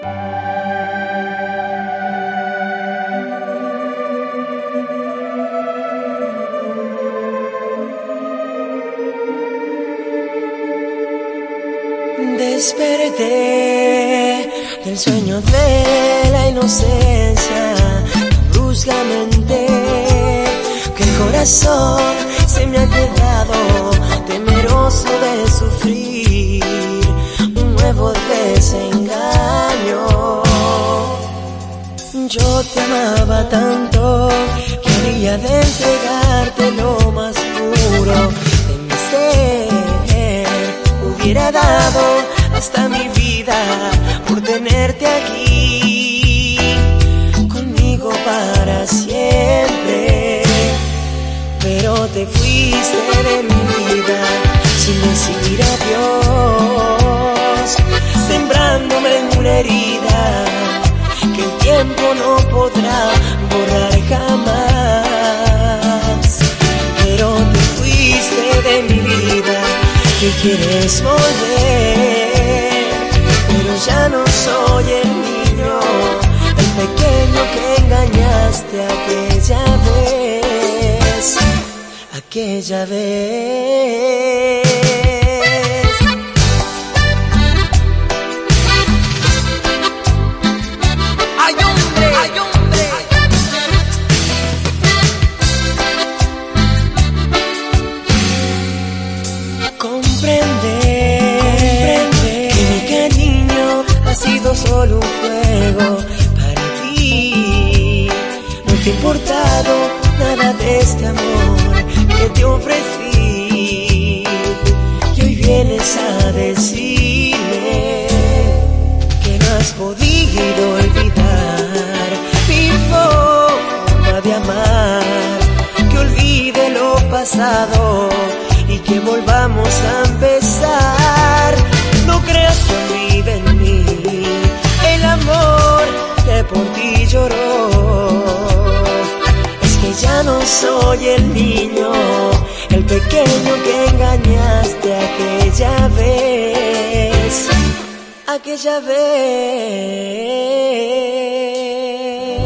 Desperté del sueño de la inocencia, bruscamente que el corazón se me ha quedado temeroso de sufrir un nuevo desengaño. Yo te amaba tanto, quería de entregarte lo más puro de mi ser. Hubiera dado hasta mi vida por tenerte aquí conmigo para siempre, pero te fuiste de mi vida sin decir adiós, sembrándome en una herida que el tiempo no podrá borrar jamás. Pero te fuiste de mi vida, que quieres volver, pero ya no soy el niño, el pequeño que engañaste aquella vez, aquella vez. ¡Ay, hombre! ¡Ay, hombre! Comprende que mi cariño ha sido solo un juego para ti. No te ha importado nada de este amor que te ofrecí, y hoy vienes a decirme que no has podido olvidar mi forma de amar, que olvide lo pasado y que volvamos a empezar. No creas que olvide en mí el amor que por ti lloró. Es que ya no soy el niño, el pequeño que engañaste aquella vez, aquella vez.